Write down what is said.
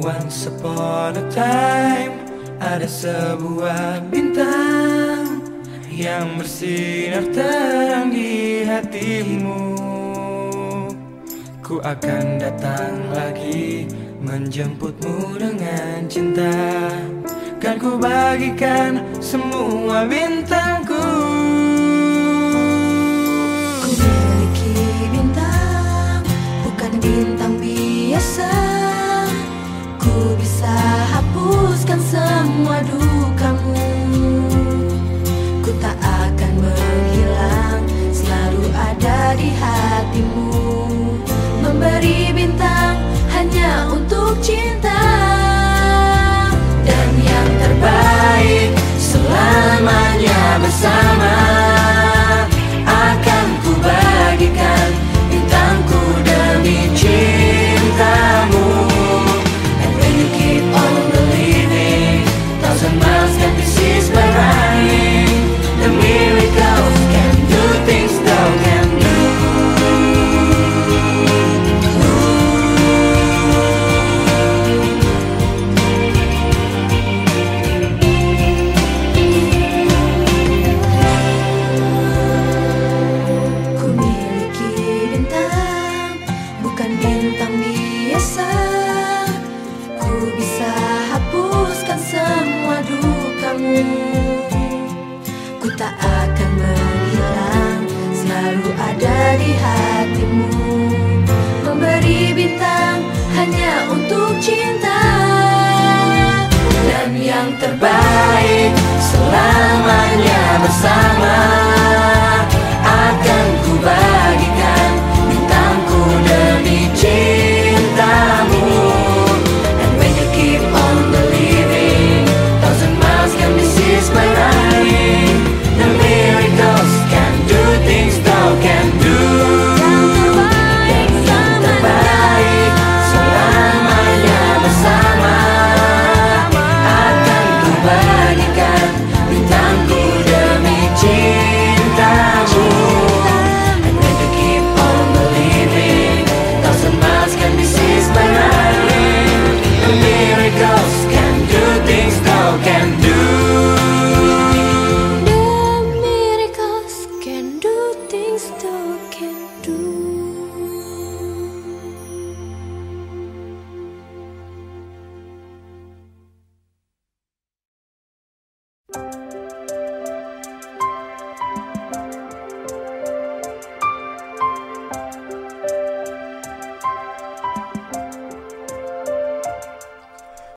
Once upon a time, ada sebuah bintang yang bersinar terang di hatimu. Ku akan datang lagi menjemputmu dengan cinta. Kan ku bagikan semua bintangku. Ku miliki bintang, bukan bintang biasa. Ku bisa hapuskan semua dukamu. Ku tak akan menghilang, selalu ada di hatimu. Memberi bintang hanya untuk cinta. Dan yang terbaik selamanya bersama. Akan ku bagikan bintangku demi cintamu. And when you keep on believing, thousand miles can be seized by running. The miracles can do things thou can do. Ku miliki bintang, bukan bintang biasa. Ku bisa hapuskan semua dukamu. Ku tak akan menghilang, selalu ada di hatimu. Memberi bintang hanya untuk cinta. Dan yang terbaik selamanya bersama. Akan ku bagikan bintangku demi cintamu. And when you keep on believing, thousand miles can be seized by running. The miracles can do things thou can do. Dan yang terbaik selamanya bersama. Akan ku bagikan bintangku demi cintamu. And when you keep on believing, thousand miles can be seized by running. The miracles can do things thou can do. The miracles can do things thou can do.